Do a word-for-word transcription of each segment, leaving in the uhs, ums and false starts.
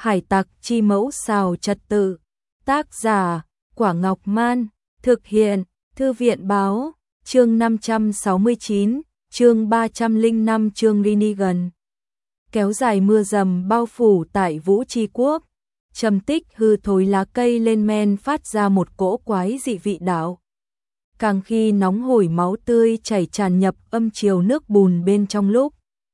Hải tặc chi mẫu xào trật tự. Tác giả, Quả Ngọc Man. Thực hiện, Thư viện báo. Chương năm trăm sáu mươi chín, chương ba trăm lẻ năm chương Rinnegan. Kéo dài mưa rầm bao phủ tại Vũ Tri Quốc. Trầm tích hư thối lá cây lên men phát ra một cỗ quái dị vị đạo. Càng khi nóng hổi máu tươi chảy tràn nhập âm chiều nước bùn bên trong lúc.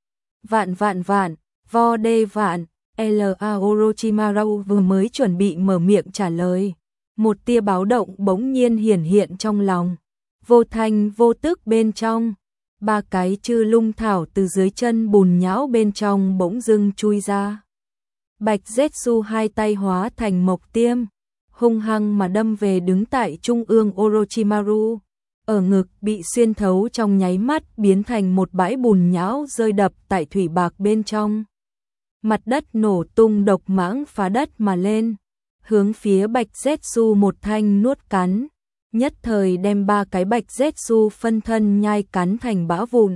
Vạn vạn vạn, vo đê vạn, L.A. Orochimaru vừa mới chuẩn bị mở miệng trả lời. Một tia báo động bỗng nhiên hiển hiện trong lòng. Vô thanh vô tức bên trong. Ba cái chư lung thảo từ dưới chân bùn nhão bên trong bỗng dưng chui ra. Bạch Zetsu hai tay hóa thành mộc tiêm, hung hăng mà đâm về đứng tại trung ương Orochimaru. Ở ngực bị xuyên thấu trong nháy mắt biến thành một bãi bùn nhão rơi đập tại thủy bạc bên trong. Mặt đất nổ tung độc mãng phá đất mà lên, hướng phía Bạch Zetsu một thanh nuốt cắn, nhất thời đem ba cái Bạch Zetsu phân thân nhai cắn thành bã vụn.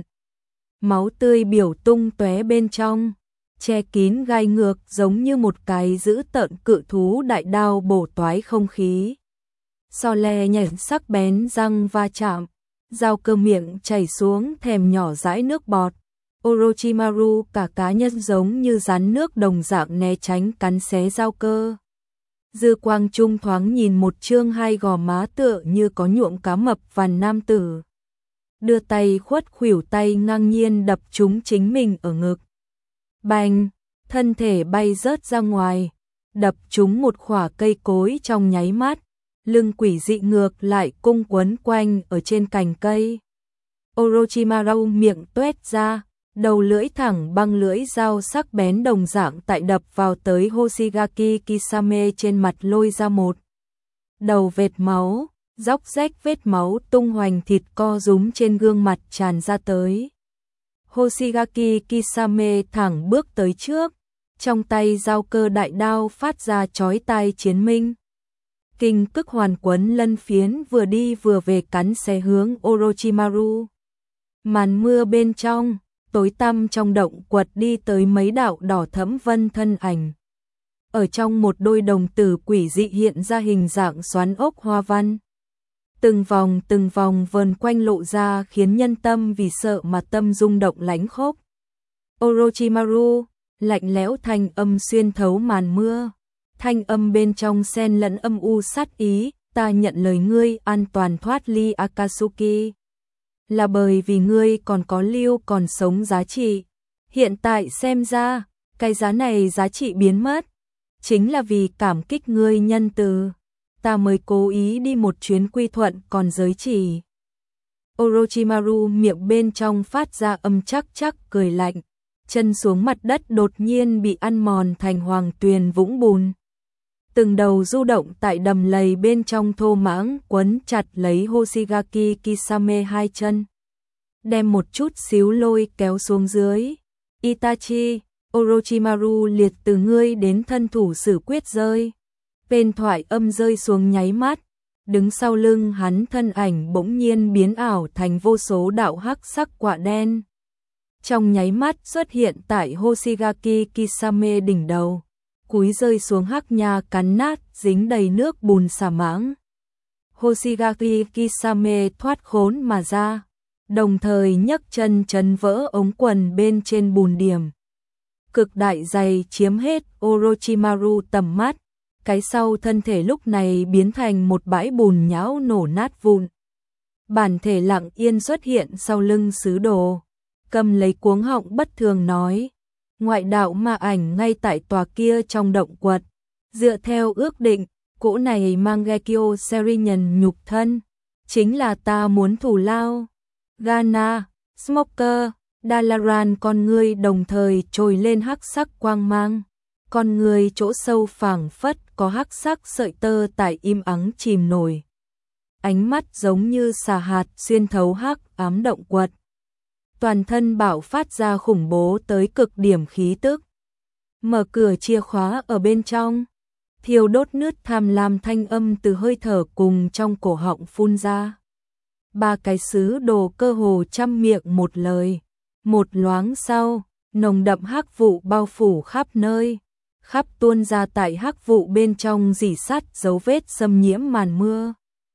Máu tươi biểu tung tóe bên trong, che kín gai ngược giống như một cái dữ tợn cự thú đại đao bổ toái không khí. So le nhảy sắc bén răng va chạm, dao cơ miệng chảy xuống thèm nhỏ dãi nước bọt. Orochimaru cả cá nhân giống như rắn nước đồng dạng né tránh cắn xé dao cơ. Dư quang trung thoáng nhìn một trương hai gò má tựa như có nhuộm cá mập vằn nam tử. Đưa tay khuất khuỷu tay ngang nhiên đập trúng chính mình ở ngực. Bành, thân thể bay rớt ra ngoài, đập trúng một khỏa cây cối trong nháy mắt, lưng quỷ dị ngược lại cung quấn quanh ở trên cành cây. Orochimaru miệng tuét ra, đầu lưỡi thẳng băng lưỡi dao sắc bén đồng dạng tại đập vào tới Hoshigaki Kisame trên mặt lôi ra một đầu vệt máu, róc rách vết máu tung hoành thịt co rúm trên gương mặt tràn ra tới. Hoshigaki Kisame thẳng bước tới trước, trong tay dao cơ đại đao phát ra chói tai chiến minh. Kinh cức hoàn quấn lân phiến vừa đi vừa về cắn xé hướng Orochimaru. Màn mưa bên trong, tối tăm trong động quật đi tới mấy đạo đỏ thẫm vân thân ảnh. Ở trong một đôi đồng tử quỷ dị hiện ra hình dạng xoắn ốc hoa văn. Từng vòng từng vòng vờn quanh lộ ra khiến nhân tâm vì sợ mà tâm rung động lánh khóc. Orochimaru, lạnh lẽo thanh âm xuyên thấu màn mưa. Thanh âm bên trong xen lẫn âm u sát ý, ta nhận lời ngươi an toàn thoát ly Akatsuki. Là bởi vì ngươi còn có lưu còn sống giá trị. Hiện tại xem ra, cái giá này giá trị biến mất. Chính là vì cảm kích ngươi nhân từ. Ta mới cố ý đi một chuyến quy thuận còn giới chỉ. Orochimaru miệng bên trong phát ra âm chắc chắc cười lạnh. Chân xuống mặt đất đột nhiên bị ăn mòn thành hoàng tuyền vũng bùn. Từng đầu du động tại đầm lầy bên trong thô mãng quấn chặt lấy Hoshigaki Kisame hai chân. Đem một chút xíu lôi kéo xuống dưới. Itachi, Orochimaru liệt từ ngươi đến thân thủ xử quyết rơi. Bên thoại âm rơi xuống nháy mắt. Đứng sau lưng hắn thân ảnh bỗng nhiên biến ảo thành vô số đạo hắc sắc quả đen. Trong nháy mắt xuất hiện tại Hoshigaki Kisame đỉnh đầu. Cúi rơi xuống hắc nha cắn nát dính đầy nước bùn xà mãng. Hoshigaki Kisame thoát khốn mà ra, đồng thời nhấc chân chấn vỡ ống quần bên trên bùn điểm. Cực đại dày chiếm hết Orochimaru tầm mắt, cái sau thân thể lúc này biến thành một bãi bùn nhão nổ nát vụn. Bản thể lặng yên xuất hiện sau lưng sứ đồ, cầm lấy cuống họng bất thường nói. Ngoại đạo ma ảnh ngay tại tòa kia trong động quật. Dựa theo ước định, cỗ này Mangekyo Serinhân nhục thân. Chính là ta muốn thủ lao. Gana, Smoker, Dalaran con ngươi đồng thời trồi lên hắc sắc quang mang. Con người chỗ sâu phảng phất có hắc sắc sợi tơ tại im ắng chìm nổi. Ánh mắt giống như xà hạt xuyên thấu hắc ám động quật. Toàn thân bạo phát ra khủng bố tới cực điểm khí tức. Mở cửa chìa khóa ở bên trong. Thiêu đốt nứt tham lam thanh âm từ hơi thở cùng trong cổ họng phun ra. Ba cái sứ đồ cơ hồ trăm miệng một lời. Một loáng sau, nồng đậm hắc vụ bao phủ khắp nơi. khắp tuôn ra tại hắc vụ bên trong rỉ sắt dấu vết xâm nhiễm màn mưa.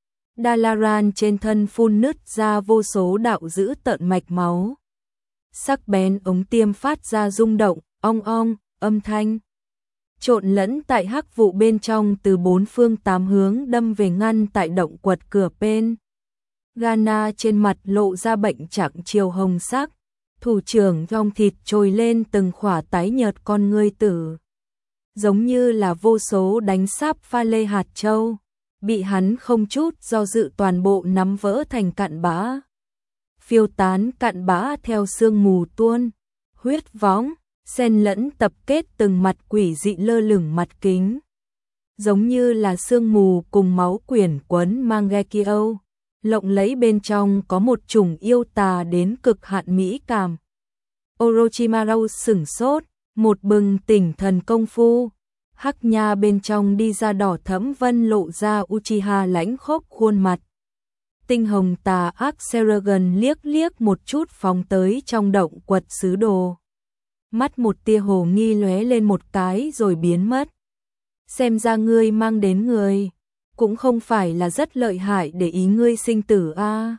Dalaran trên thân phun nứt ra vô số đạo dữ tợn mạch máu. Sắc bén ống tiêm phát ra rung động, ong ong, âm thanh. Trộn lẫn tại hắc vụ bên trong từ bốn phương tám hướng đâm về ngăn tại động quật cửa bên. Ghana trên mặt lộ ra bệnh trạng chiều hồng sắc, thủ trưởng vong thịt trồi lên từng khỏa tái nhợt con ngươi tử. Giống như là vô số đánh sáp pha lê hạt châu, bị hắn không chút do dự toàn bộ nắm vỡ thành cặn bã. Phiêu tán cặn bã theo sương mù tuôn, huyết võng, xen lẫn tập kết từng mặt quỷ dị lơ lửng mặt kính. Giống như là sương mù cùng máu quyển quấn Mangekyo, lộng lẫy bên trong có một chủng yêu tà đến cực hạn mỹ cảm. Orochimaru sửng sốt, một bừng tỉnh thần công phu. Hắc nha bên trong đi ra đỏ thẫm vân lộ ra Uchiha lãnh khốc khuôn mặt. Tinh hồng tà ác Seragon liếc liếc một chút phóng tới trong động quật sứ đồ. Mắt một tia hồ nghi lóe lên một cái rồi biến mất. Xem ra ngươi mang đến người, cũng không phải là rất lợi hại để ý ngươi sinh tử a. À.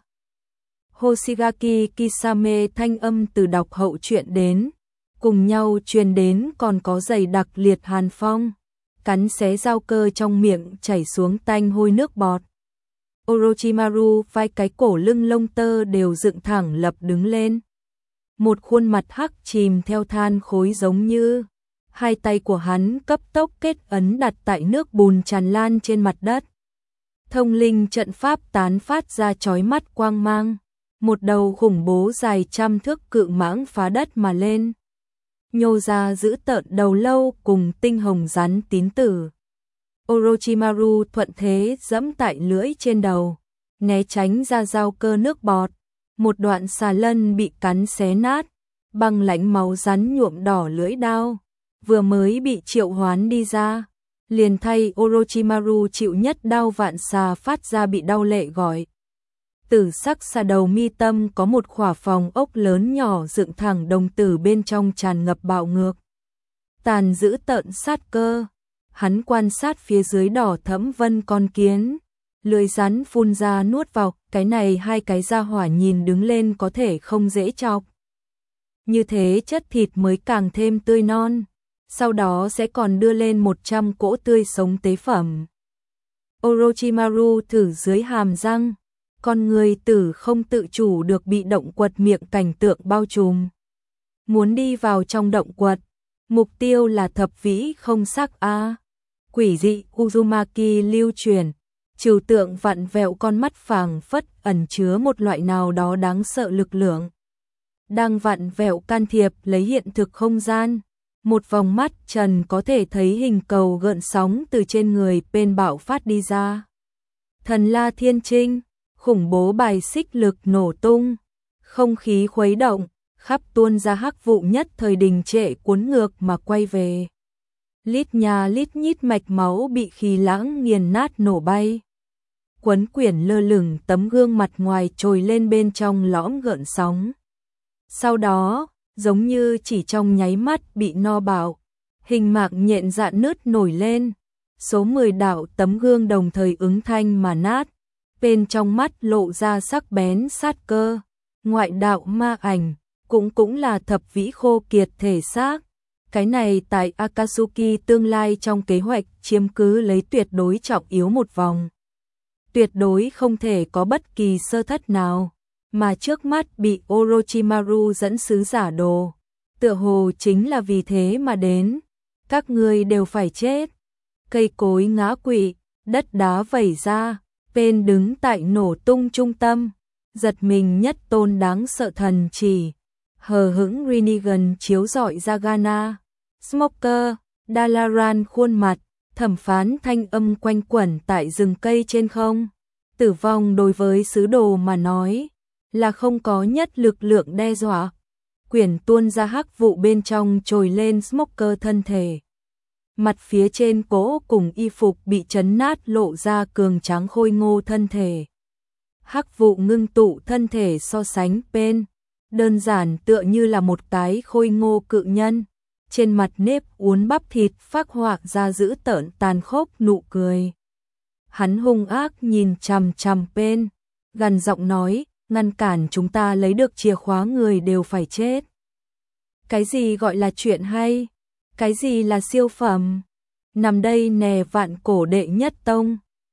Hoshigaki Kisame thanh âm từ đọc hậu truyện đến, cùng nhau truyền đến còn có dày đặc liệt hàn phong, cắn xé dao cơ trong miệng chảy xuống tanh hôi nước bọt. Orochimaru vai cái cổ lưng lông tơ đều dựng thẳng lập đứng lên. Một khuôn mặt hắc chìm theo than khối giống như, hai tay của hắn cấp tốc kết ấn đặt tại nước bùn tràn lan trên mặt đất. Thông linh trận pháp tán phát ra chói mắt quang mang, một đầu khủng bố dài trăm thước cự mãng phá đất mà lên. Nhô ra giữ tợn đầu lâu cùng tinh hồng rắn tín tử. Orochimaru thuận thế giẫm tại lưỡi trên đầu, né tránh ra dao cơ nước bọt. Một đoạn xà lân bị cắn xé nát, băng lãnh máu rắn nhuộm đỏ lưỡi đao, vừa mới bị triệu hoán đi ra, liền thay Orochimaru chịu nhất đau vạn xà phát ra bị đau lệ gọi. Tử sắc xà đầu mi tâm có một khỏa phòng ốc lớn nhỏ dựng thẳng đồng tử bên trong tràn ngập bạo ngược. Tàn giữ tợn sát cơ, hắn quan sát phía dưới đỏ thẫm vân con kiến. Lưỡi rắn phun ra nuốt vào, cái này hai cái da hỏa nhìn đứng lên có thể không dễ chọc. Như thế chất thịt mới càng thêm tươi non, sau đó sẽ còn đưa lên một trăm cỗ tươi sống tế phẩm. Orochimaru thử dưới hàm răng, con người tử không tự chủ được bị động quật miệng cảnh tượng bao trùm. Muốn đi vào trong động quật, mục tiêu là thập vĩ không sắc a. Quỷ dị Uzumaki lưu truyền. Trừu tượng vặn vẹo con mắt phảng phất ẩn chứa một loại nào đó đáng sợ lực lượng. Đang vặn vẹo can thiệp lấy hiện thực không gian. Một vòng mắt trần có thể thấy hình cầu gợn sóng từ trên người bên bạo phát đi ra. Thần La Thiên Trinh, khủng bố bài xích lực nổ tung. Không khí khuấy động, khắp tuôn ra hắc vụ nhất thời đình trệ cuốn ngược mà quay về. Lít nhà lít nhít mạch máu bị khí lãng nghiền nát nổ bay. Quấn quyển lơ lửng tấm gương mặt ngoài trồi lên bên trong lõm gợn sóng. Sau đó, giống như chỉ trong nháy mắt bị no bạo, hình mạc nhện dạn nứt nổi lên. Số mười đạo tấm gương đồng thời ứng thanh mà nát, bên trong mắt lộ ra sắc bén sát cơ. Ngoại đạo ma ảnh, cũng cũng là thập vĩ khô kiệt thể xác. Cái này tại Akatsuki tương lai trong kế hoạch chiếm cứ lấy tuyệt đối trọng yếu một vòng. Tuyệt đối không thể có bất kỳ sơ thất nào, mà trước mắt bị Orochimaru dẫn sứ giả đồ. Tựa hồ chính là vì thế mà đến. Các ngươi đều phải chết. Cây cối ngã quỵ, đất đá vẩy ra, bên đứng tại nổ tung trung tâm. Giật mình nhất tôn đáng sợ thần chỉ. Hờ hững Rinnegan chiếu rọi ra Ghana. Smoker, Dalaran khuôn mặt, thẩm phán thanh âm quanh quẩn tại rừng cây trên không. Tử vong đối với sứ đồ mà nói, là không có nhất lực lượng đe dọa. Quyển tuôn ra hắc vụ bên trong trồi lên Smoker thân thể. Mặt phía trên cố cùng y phục bị chấn nát lộ ra cường tráng khôi ngô thân thể. Hắc vụ ngưng tụ thân thể so sánh bên, đơn giản tựa như là một cái khôi ngô cự nhân. trên mặt nếp uốn bắp thịt phác họa ra dữ tợn tàn khốc nụ cười. Hắn hung ác nhìn chằm chằm Pen, gằn giọng nói, ngăn cản chúng ta lấy được chìa khóa người đều phải chết. Cái gì gọi là chuyện hay? Cái gì là siêu phẩm? Nằm đây nè vạn cổ đệ nhất tông.